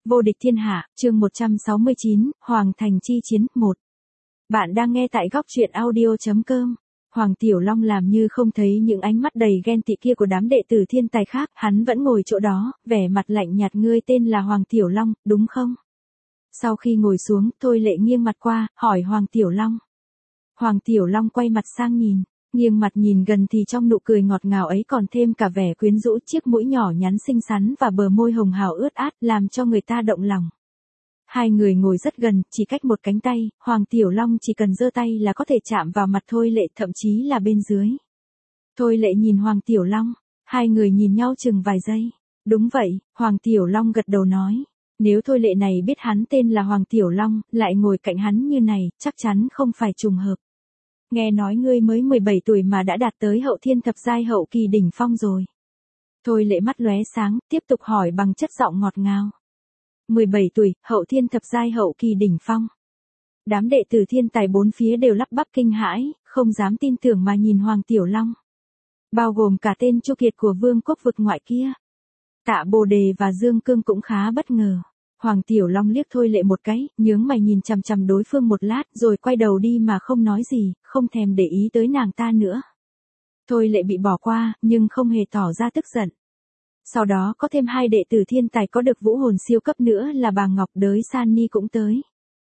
Vô địch thiên hạ, chương 169, Hoàng thành chi chiến, 1. Bạn đang nghe tại góc truyện audio.com. Hoàng Tiểu Long làm như không thấy những ánh mắt đầy ghen tị kia của đám đệ tử thiên tài khác, hắn vẫn ngồi chỗ đó, vẻ mặt lạnh nhạt. Ngươi tên là Hoàng Tiểu Long, đúng không? Sau khi ngồi xuống, Thôi Lệ nghiêng mặt qua, hỏi Hoàng Tiểu Long. Hoàng Tiểu Long quay mặt sang nhìn, nghiêng mặt nhìn gần thì trong nụ cười ngọt ngào ấy còn thêm cả vẻ quyến rũ, chiếc mũi nhỏ nhắn xinh xắn và bờ môi hồng hào ướt át làm cho người ta động lòng. Hai người ngồi rất gần, chỉ cách một cánh tay, Hoàng Tiểu Long chỉ cần giơ tay là có thể chạm vào mặt Thôi Lệ, thậm chí là bên dưới. Thôi Lệ nhìn Hoàng Tiểu Long, hai người nhìn nhau chừng vài giây. Đúng vậy, Hoàng Tiểu Long gật đầu nói. Nếu Thôi Lệ này biết hắn tên là Hoàng Tiểu Long, lại ngồi cạnh hắn như này, chắc chắn không phải trùng hợp. Nghe nói ngươi mới 17 tuổi mà đã đạt tới hậu thiên thập giai hậu kỳ đỉnh phong rồi. Thôi Lệ mắt lóe sáng, tiếp tục hỏi bằng chất giọng ngọt ngào. 17 tuổi, hậu thiên thập giai hậu kỳ đỉnh phong. Đám đệ tử thiên tài bốn phía đều lắp bắp kinh hãi, không dám tin tưởng mà nhìn Hoàng Tiểu Long. Bao gồm cả tên Chu Kiệt của Vương quốc vực ngoại kia. Tạ Bồ Đề và Dương Cương cũng khá bất ngờ. Hoàng Tiểu Long liếc Thôi Lệ một cái, nhướng mày nhìn chằm chằm đối phương một lát rồi quay đầu đi mà không nói gì, không thèm để ý tới nàng ta nữa. Thôi Lệ bị bỏ qua, nhưng không hề tỏ ra tức giận. Sau đó có thêm hai đệ tử thiên tài có được vũ hồn siêu cấp nữa là bà Ngọc, Đới San Ni cũng tới.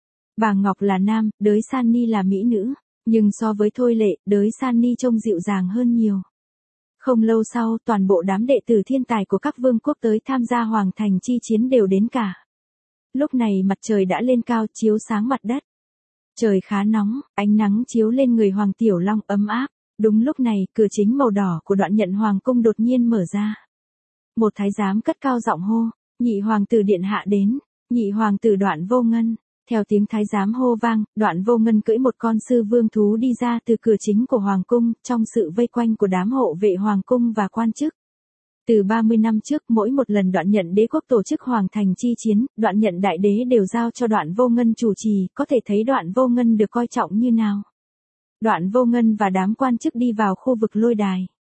Bà Ngọc là nam, Đới San Ni là mỹ nữ, nhưng so với Thôi Lệ, Đới San Ni trông dịu dàng hơn nhiều. Không lâu sau, toàn bộ đám đệ tử thiên tài của các vương quốc tới tham gia Hoàng thành chi chiến đều đến cả. Lúc này mặt trời đã lên cao, chiếu sáng mặt đất. Trời khá nóng, ánh nắng chiếu lên người Hoàng Tiểu Long ấm áp. Đúng lúc này, cửa chính màu đỏ của Đoạn Nhận Hoàng cung đột nhiên mở ra. Một thái giám cất cao giọng hô, nhị hoàng tử điện hạ đến, nhị hoàng tử Đoạn Vô Ngân. Theo tiếng thái giám hô vang, Đoạn Vô Ngân cưỡi một con sư vương thú đi ra từ cửa chính của hoàng cung, trong sự vây quanh của đám hộ vệ hoàng cung và quan chức. Từ 30 năm trước, mỗi một lần Đoạn Nhận đế quốc tổ chức Hoàng thành chi chiến, Đoạn Nhận đại đế đều giao cho Đoạn Vô Ngân chủ trì, có thể thấy Đoạn Vô Ngân được coi trọng như nào. Đoạn Vô Ngân và đám quan chức đi vào khu vực lôi đài.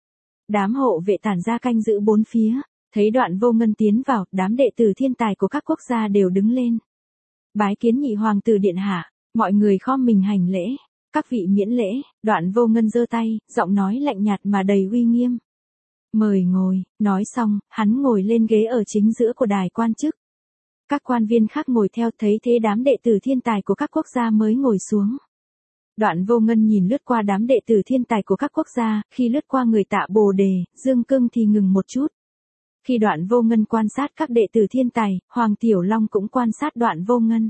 Đám hộ vệ tản ra canh giữ bốn phía, thấy Đoạn Vô Ngân tiến vào, đám đệ tử thiên tài của các quốc gia đều đứng lên. Bái kiến nhị hoàng tử điện hạ, mọi người khom mình hành lễ. Các vị miễn lễ. Đoạn Vô Ngân giơ tay, giọng nói lạnh nhạt mà đầy uy nghiêm. Mời ngồi. Nói xong, hắn ngồi lên ghế ở chính giữa của đài quan chức. Các quan viên khác ngồi theo, thấy thế đám đệ tử thiên tài của các quốc gia mới ngồi xuống. Đoạn Vô Ngân nhìn lướt qua đám đệ tử thiên tài của các quốc gia, khi lướt qua người Tạ Bồ Đề, Dương Cương thì ngừng một chút. Khi Đoạn Vô Ngân quan sát các đệ tử thiên tài, Hoàng Tiểu Long cũng quan sát Đoạn Vô Ngân.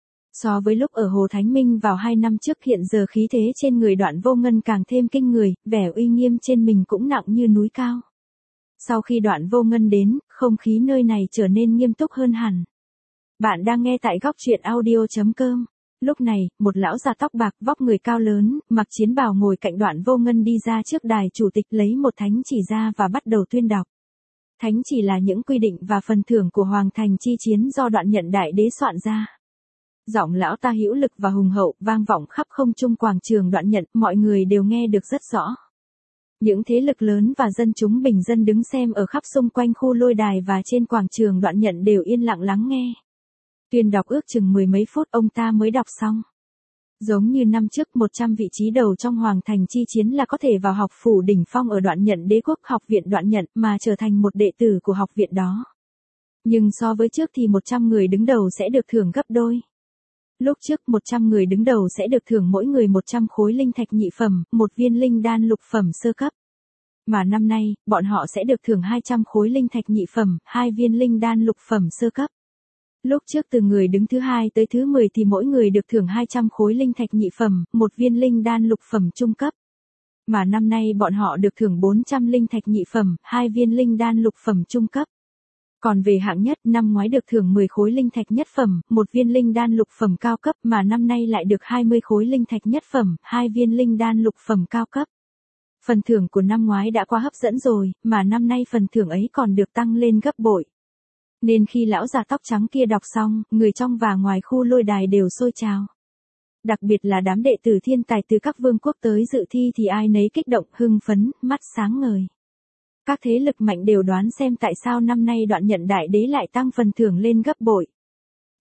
So với lúc ở Hồ Thánh Minh vào 2 năm trước, hiện giờ khí thế trên người Đoạn Vô Ngân càng thêm kinh người, vẻ uy nghiêm trên mình cũng nặng như núi cao. Sau khi Đoạn Vô Ngân đến, không khí nơi này trở nên nghiêm túc hơn hẳn. Bạn đang nghe tại góc truyện audio.com. Lúc này, một lão già tóc bạc, vóc người cao lớn, mặc chiến bào ngồi cạnh Đoạn Vô Ngân đi ra trước đài chủ tịch, lấy một thánh chỉ ra và bắt đầu tuyên đọc. Thánh chỉ là những quy định và phần thưởng của Hoàng thành chi chiến do Đoạn Nhận đại đế soạn ra. Giọng lão ta hữu lực và hùng hậu, vang vọng khắp không trung quảng trường Đoạn Nhận, mọi người đều nghe được rất rõ. Những thế lực lớn và dân chúng bình dân đứng xem ở khắp xung quanh khu lôi đài và trên quảng trường Đoạn Nhận đều yên lặng lắng nghe. Tuyên đọc ước chừng 10 mấy phút ông ta mới đọc xong. Giống như năm trước, 100 vị trí đầu trong Hoàng thành chi chiến là có thể vào học phủ đỉnh phong ở Đoạn Nhận đế quốc, học viện Đoạn Nhận, mà trở thành một đệ tử của học viện đó. Nhưng so với trước thì 100 người đứng đầu sẽ được thưởng gấp đôi. Lúc trước 100 người đứng đầu sẽ được thưởng mỗi người 100 khối linh thạch nhị phẩm, một viên linh đan lục phẩm sơ cấp. Mà năm nay, bọn họ sẽ được thưởng 200 khối linh thạch nhị phẩm, 2 viên linh đan lục phẩm sơ cấp. Lúc trước từ người đứng thứ 2 tới thứ 10 thì mỗi người được thưởng 200 khối linh thạch nhị phẩm, một viên linh đan lục phẩm trung cấp. Mà năm nay bọn họ được thưởng 400 linh thạch nhị phẩm, 2 viên linh đan lục phẩm trung cấp. Còn về hạng nhất, năm ngoái được thưởng 10 khối linh thạch nhất phẩm, một viên linh đan lục phẩm cao cấp, mà năm nay lại được 20 khối linh thạch nhất phẩm, 2 viên linh đan lục phẩm cao cấp. Phần thưởng của năm ngoái đã quá hấp dẫn rồi, mà năm nay phần thưởng ấy còn được tăng lên gấp bội. Nên khi lão già tóc trắng kia đọc xong, người trong và ngoài khu lôi đài đều sôi trào. Đặc biệt là đám đệ tử thiên tài từ các vương quốc tới dự thi thì ai nấy kích động, hưng phấn, mắt sáng ngời. Các thế lực mạnh đều đoán xem tại sao năm nay Đoạn Nhận đại đế lại tăng phần thưởng lên gấp bội.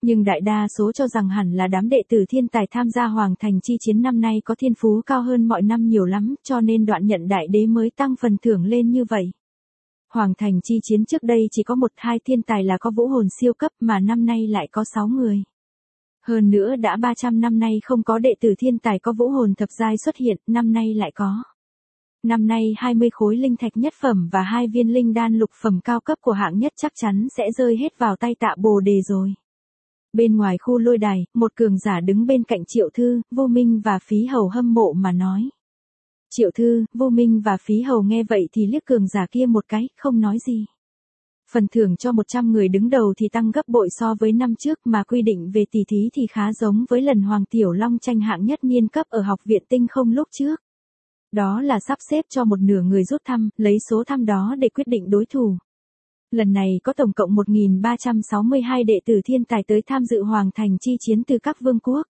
Nhưng đại đa số cho rằng hẳn là đám đệ tử thiên tài tham gia Hoàng Thành chi chiến năm nay có thiên phú cao hơn mọi năm nhiều lắm, cho nên Đoạn Nhận đại đế mới tăng phần thưởng lên như vậy. Hoàng Thành chi chiến trước đây chỉ có 1-2 thiên tài là có vũ hồn siêu cấp mà năm nay lại có 6 người. Hơn nữa đã 300 năm nay không có đệ tử thiên tài có vũ hồn thập giai xuất hiện, năm nay lại có. Năm nay 20 khối linh thạch nhất phẩm và 2 viên linh đan lục phẩm cao cấp của hạng nhất chắc chắn sẽ rơi hết vào tay Tạ Bồ Đề rồi. Bên ngoài khu lôi đài, một cường giả đứng bên cạnh Triệu Thư, Vô Minh và Phí Hầu hâm mộ mà nói. Triệu Thư, Vô Minh và Phí Hầu nghe vậy thì liếc cường giả kia một cái, không nói gì. Phần thưởng cho 100 người đứng đầu thì tăng gấp bội so với năm trước mà quy định về tỷ thí thì khá giống với lần Hoàng Tiểu Long tranh hạng nhất niên cấp ở học viện Tinh Không lúc trước. Đó là sắp xếp cho một nửa người rút thăm, lấy số thăm đó để quyết định đối thủ. Lần này có tổng cộng 1.362 đệ tử thiên tài tới tham dự Hoàng Thành chi chiến từ các vương quốc.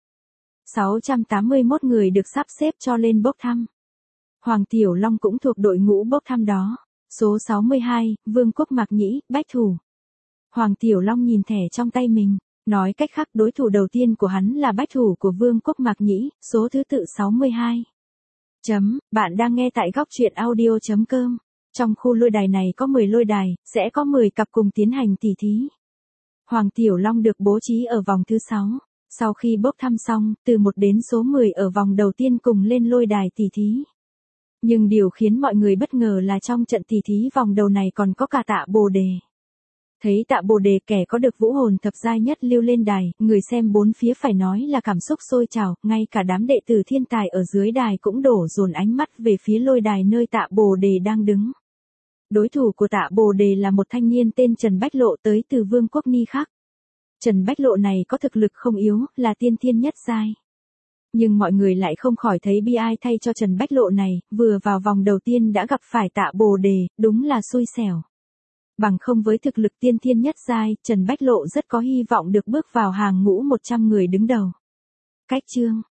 681 người được sắp xếp cho lên bốc thăm. Hoàng Tiểu Long cũng thuộc đội ngũ bốc thăm đó. Số 62, Vương quốc Mạc Nhĩ, Bách Thủ. Hoàng Tiểu Long nhìn thẻ trong tay mình, nói cách khác đối thủ đầu tiên của hắn là Bách Thủ của Vương quốc Mạc Nhĩ, số thứ tự 62. Bạn đang nghe tại góc truyện audio.com. Trong khu lôi đài này có 10 lôi đài, sẽ có 10 cặp cùng tiến hành tỷ thí. Hoàng Tiểu Long được bố trí ở vòng thứ 6. Sau khi bốc thăm xong, từ 1 đến số 10 ở vòng đầu tiên cùng lên lôi đài tỷ thí. Nhưng điều khiến mọi người bất ngờ là trong trận tỷ thí vòng đầu này còn có cả Tạ Bồ Đề. Thấy Tạ Bồ Đề kẻ có được vũ hồn thập giai nhất lưu lên đài, người xem bốn phía phải nói là cảm xúc sôi trào, ngay cả đám đệ tử thiên tài ở dưới đài cũng đổ dồn ánh mắt về phía lôi đài nơi Tạ Bồ Đề đang đứng. Đối thủ của Tạ Bồ Đề là một thanh niên tên Trần Bách Lộ tới từ Vương quốc Ni Khắc. Trần Bách Lộ này có thực lực không yếu, là tiên thiên nhất giai. Nhưng mọi người lại không khỏi thấy bi ai thay cho Trần Bách Lộ này, vừa vào vòng đầu tiên đã gặp phải Tạ Bồ Đề, đúng là xui xẻo. Bằng không với thực lực tiên thiên nhất giai, Trần Bách Lộ rất có hy vọng được bước vào hàng ngũ 100 người đứng đầu. Cách chương